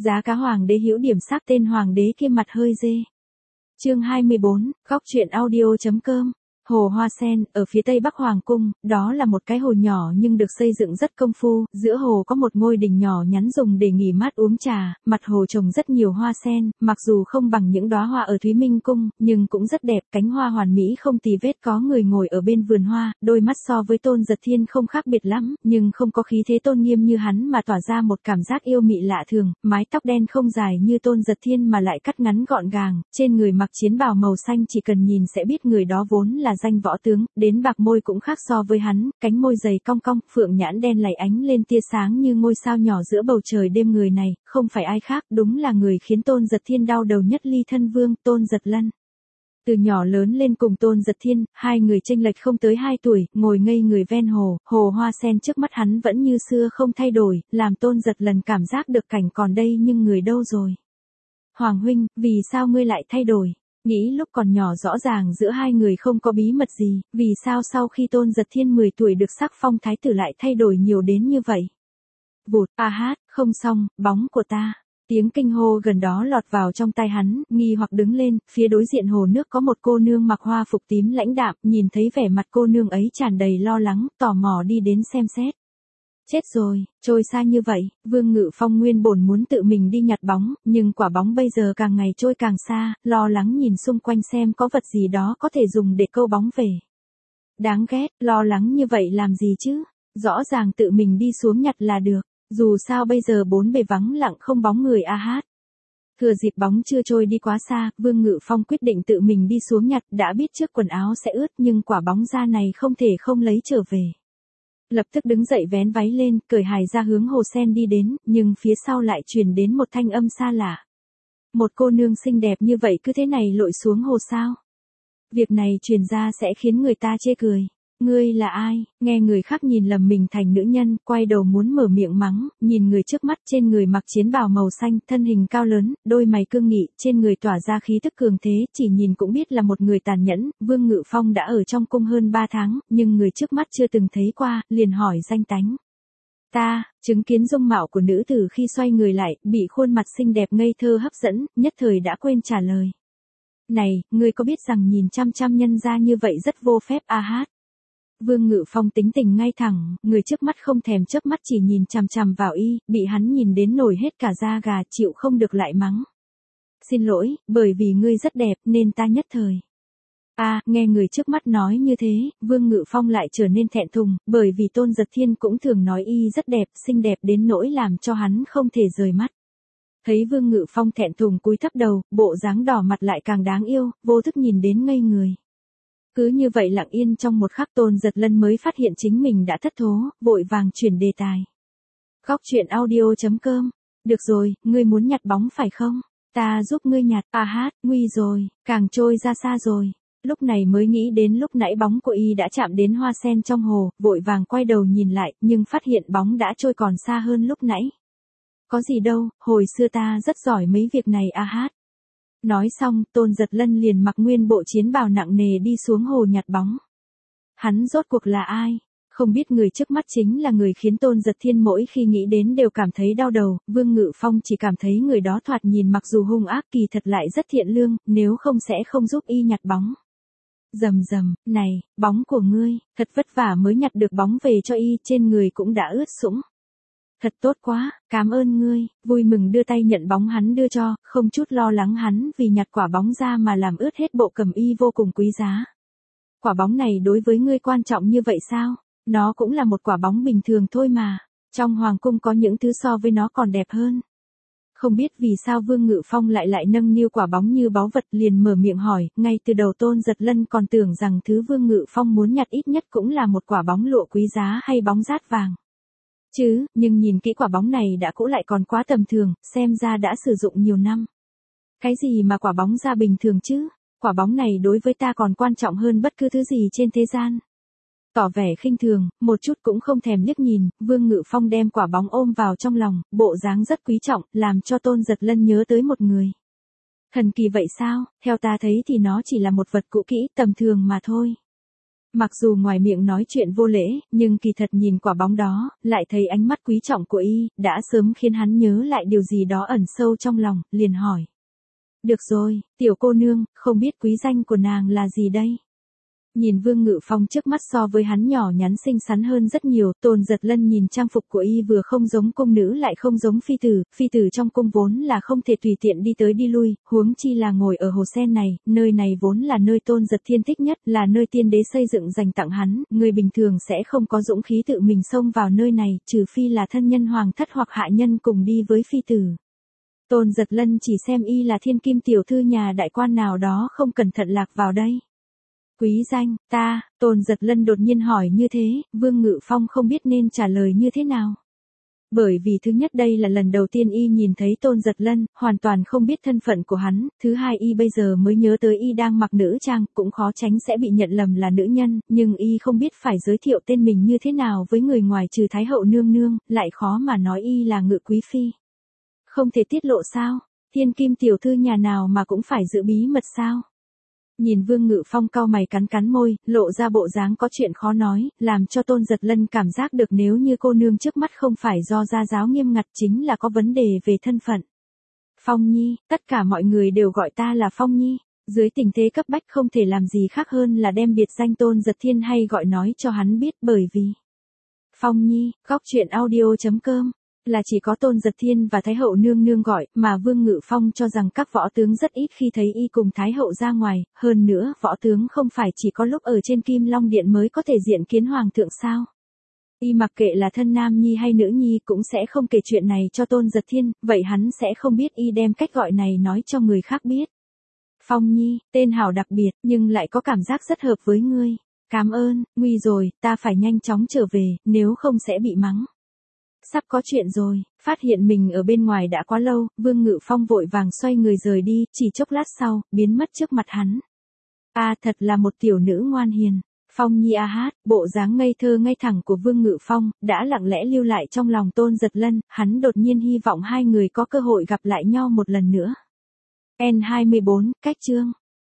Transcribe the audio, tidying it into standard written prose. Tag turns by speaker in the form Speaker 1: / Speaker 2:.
Speaker 1: Giá cá hoàng đế hữu điểm sắc tên hoàng đế kia mặt hơi dê. Chương 24, góc truyện audio.com. Hồ Hoa Sen, ở phía tây bắc hoàng cung, đó là một cái hồ nhỏ nhưng được xây dựng rất công phu, giữa hồ có một ngôi đình nhỏ nhắn dùng để nghỉ mát uống trà, mặt hồ trồng rất nhiều hoa sen, mặc dù không bằng những đóa hoa ở Thúy Minh Cung, nhưng cũng rất đẹp, cánh hoa hoàn mỹ không tì vết, có người ngồi ở bên vườn hoa, đôi mắt so với Tôn Giật Thiên không khác biệt lắm, nhưng không có khí thế tôn nghiêm như hắn mà tỏa ra một cảm giác yêu mị lạ thường, mái tóc đen không dài như Tôn Giật Thiên mà lại cắt ngắn gọn gàng, trên người mặc chiến bào màu xanh chỉ cần nhìn sẽ biết người đó vốn là danh võ tướng, đến bạc môi cũng khác so với hắn, cánh môi dày cong cong, phượng nhãn đen lày ánh lên tia sáng như ngôi sao nhỏ giữa bầu trời đêm, người này, không phải ai khác, đúng là người khiến Tôn Giật Thiên đau đầu nhất Ly Thân Vương, Tôn Giật Lân. Từ nhỏ lớn lên cùng Tôn Giật Thiên, hai người chênh lệch không tới 2 tuổi, ngồi ngây người ven hồ, hồ hoa sen trước mắt hắn vẫn như xưa không thay đổi, làm Tôn Giật Lần cảm giác được cảnh còn đây nhưng người đâu rồi. Hoàng huynh, vì sao ngươi lại thay đổi? Nghĩ lúc còn nhỏ rõ ràng giữa hai người không có bí mật gì, vì sao sau khi Tôn Giật Thiên 10 tuổi được sắc phong thái tử lại thay đổi nhiều đến như vậy? Vụt, không xong, bóng của ta. Tiếng kinh hô gần đó lọt vào trong tai hắn, nghi hoặc đứng lên, phía đối diện hồ nước có một cô nương mặc hoa phục tím lãnh đạm, nhìn thấy vẻ mặt cô nương ấy tràn đầy lo lắng, tò mò đi đến xem xét. Chết rồi, trôi xa như vậy, Vương Ngự Phong nguyên bổn muốn tự mình đi nhặt bóng, nhưng quả bóng bây giờ càng ngày trôi càng xa, lo lắng nhìn xung quanh xem có vật gì đó có thể dùng để câu bóng về. Đáng ghét, lo lắng như vậy làm gì chứ, rõ ràng tự mình đi xuống nhặt là được, dù sao bây giờ bốn bề vắng lặng không bóng người Thừa dịp bóng chưa trôi đi quá xa, Vương Ngự Phong quyết định tự mình đi xuống nhặt, đã biết trước quần áo sẽ ướt nhưng quả bóng ra này không thể không lấy trở về. Lập tức đứng dậy vén váy lên, cởi hài ra hướng hồ sen đi đến, nhưng phía sau lại truyền đến một thanh âm xa lạ. Một cô nương xinh đẹp như vậy cứ thế này lội xuống hồ sao? Việc này truyền ra sẽ khiến người ta chê cười. Ngươi là ai? Nghe người khác nhìn lầm mình thành nữ nhân, quay đầu muốn mở miệng mắng, nhìn người trước mắt trên người mặc chiến bào màu xanh, thân hình cao lớn, đôi mày cương nghị, trên người tỏa ra khí tức cường thế, chỉ nhìn cũng biết là một người tàn nhẫn. Vương Ngự Phong đã ở trong cung hơn 3 tháng, nhưng người trước mắt chưa từng thấy qua, liền hỏi danh tánh. Ta, chứng kiến dung mạo của nữ tử khi xoay người lại, bị khuôn mặt xinh đẹp ngây thơ hấp dẫn, nhất thời đã quên trả lời. Này, ngươi có biết rằng nhìn chăm chăm nhân ra như vậy rất vô phép Vương Ngự Phong tính tình ngay thẳng, người trước mắt không thèm chớp mắt chỉ nhìn chằm chằm vào y, bị hắn nhìn đến nổi hết cả da gà, chịu không được lại mắng. Xin lỗi, bởi vì ngươi rất đẹp nên ta nhất thời. Nghe người trước mắt nói như thế, Vương Ngự Phong lại trở nên thẹn thùng, bởi vì Tôn Giật Thiên cũng thường nói y rất đẹp, xinh đẹp đến nỗi làm cho hắn không thể rời mắt. Thấy Vương Ngự Phong thẹn thùng cúi thấp đầu, bộ dáng đỏ mặt lại càng đáng yêu, vô thức nhìn đến ngây người. Cứ như vậy lặng yên trong một khắc Tôn Giật Lân mới phát hiện chính mình đã thất thố, vội vàng chuyển đề tài. Góc truyện audio.com. Được rồi, ngươi muốn nhặt bóng phải không? Ta giúp ngươi nhặt. Nguy rồi, càng trôi ra xa rồi. Lúc này mới nghĩ đến lúc nãy bóng của y đã chạm đến hoa sen trong hồ, vội vàng quay đầu nhìn lại, nhưng phát hiện bóng đã trôi còn xa hơn lúc nãy. Có gì đâu, hồi xưa ta rất giỏi mấy việc này Nói xong, Tôn Giật Lân liền mặc nguyên bộ chiến bào nặng nề đi xuống hồ nhặt bóng. Hắn rốt cuộc là ai? Không biết người trước mắt chính là người khiến Tôn Giật Thiên mỗi khi nghĩ đến đều cảm thấy đau đầu, Vương Ngự Phong chỉ cảm thấy người đó thoạt nhìn mặc dù hung ác kỳ thật lại rất thiện lương, nếu không sẽ không giúp y nhặt bóng. Rầm rầm, này, bóng của ngươi, thật vất vả mới nhặt được bóng về cho y, trên người cũng đã ướt sũng. Thật tốt quá, cảm ơn ngươi, vui mừng đưa tay nhận bóng hắn đưa cho, không chút lo lắng hắn vì nhặt quả bóng ra mà làm ướt hết bộ cẩm y vô cùng quý giá. Quả bóng này đối với ngươi quan trọng như vậy sao? Nó cũng là một quả bóng bình thường thôi mà, trong hoàng cung có những thứ so với nó còn đẹp hơn. Không biết vì sao Vương Ngự Phong lại nâng niu quả bóng như báu vật liền mở miệng hỏi, ngay từ đầu Tôn Giật Lân còn tưởng rằng thứ Vương Ngự Phong muốn nhặt ít nhất cũng là một quả bóng lụa quý giá hay bóng dát vàng. Nhưng nhìn kỹ quả bóng này đã cũ lại còn quá tầm thường, xem ra đã sử dụng nhiều năm. Cái gì mà quả bóng da bình thường chứ? Quả bóng này đối với ta còn quan trọng hơn bất cứ thứ gì trên thế gian. Tỏ vẻ khinh thường, một chút cũng không thèm liếc nhìn, Vương Ngự Phong đem quả bóng ôm vào trong lòng, bộ dáng rất quý trọng, làm cho Tôn Giật Lân nhớ tới một người. Thần kỳ vậy sao? Theo ta thấy thì nó chỉ là một vật cũ kỹ, tầm thường mà thôi. Mặc dù ngoài miệng nói chuyện vô lễ, nhưng kỳ thật nhìn quả bóng đó, lại thấy ánh mắt quý trọng của y, đã sớm khiến hắn nhớ lại điều gì đó ẩn sâu trong lòng, liền hỏi. Được rồi, tiểu cô nương, không biết quý danh của nàng là gì đây? Nhìn Vương Ngự Phong trước mắt so với hắn nhỏ nhắn xinh xắn hơn rất nhiều, Tôn Giật Lân nhìn trang phục của y vừa không giống cung nữ lại không giống phi tử trong cung vốn là không thể tùy tiện đi tới đi lui, huống chi là ngồi ở hồ sen này, nơi này vốn là nơi Tôn Giật Thiên thích nhất, là nơi tiên đế xây dựng dành tặng hắn, người bình thường sẽ không có dũng khí tự mình xông vào nơi này, trừ phi là thân nhân hoàng thất hoặc hạ nhân cùng đi với phi tử. Tôn Giật Lân chỉ xem y là thiên kim tiểu thư nhà đại quan nào đó không cẩn thận lạc vào đây. Quý danh, Tôn Giật Lân đột nhiên hỏi như thế, Vương Ngự Phong không biết nên trả lời như thế nào. Bởi vì thứ nhất đây là lần đầu tiên y nhìn thấy Tôn Giật Lân, hoàn toàn không biết thân phận của hắn, thứ hai y bây giờ mới nhớ tới y đang mặc nữ trang, cũng khó tránh sẽ bị nhận lầm là nữ nhân, nhưng y không biết phải giới thiệu tên mình như thế nào với người ngoài trừ Thái hậu nương nương, lại khó mà nói y là Ngự quý phi. Không thể tiết lộ sao? Thiên kim tiểu thư nhà nào mà cũng phải giữ bí mật sao? Nhìn Vương Ngự Phong cau mày cắn môi, lộ ra bộ dáng có chuyện khó nói, làm cho Tôn Giật Lân cảm giác được nếu như cô nương trước mắt không phải do gia giáo nghiêm ngặt chính là có vấn đề về thân phận. Phong Nhi, tất cả mọi người đều gọi ta là Phong Nhi, dưới tình thế cấp bách không thể làm gì khác hơn là đem biệt danh Tôn Giật Thiên hay gọi nói cho hắn biết bởi vì Phong Nhi, góc truyện audio.com là chỉ có Tôn Giật Thiên và Thái hậu nương nương gọi, mà Vương Ngự Phong cho rằng các võ tướng rất ít khi thấy y cùng Thái hậu ra ngoài, hơn nữa võ tướng không phải chỉ có lúc ở trên Kim Long Điện mới có thể diện kiến hoàng thượng sao. Y mặc kệ là thân nam nhi hay nữ nhi cũng sẽ không kể chuyện này cho Tôn Giật Thiên, vậy hắn sẽ không biết y đem cách gọi này nói cho người khác biết. Phong Nhi, tên hào đặc biệt, nhưng lại có cảm giác rất hợp với ngươi. Cảm ơn, nguy rồi, ta phải nhanh chóng trở về, nếu không sẽ bị mắng. Sắp có chuyện rồi, phát hiện mình ở bên ngoài đã quá lâu, Vương Ngự Phong vội vàng xoay người rời đi, chỉ chốc lát sau, biến mất trước mặt hắn. Thật là một tiểu nữ ngoan hiền. Phong Nhi hát, bộ dáng ngây thơ ngây thẳng của Vương Ngự Phong, đã lặng lẽ lưu lại trong lòng Tôn Giật Lân, hắn đột nhiên hy vọng hai người có cơ hội gặp lại nhau một lần nữa. N24, cách chương.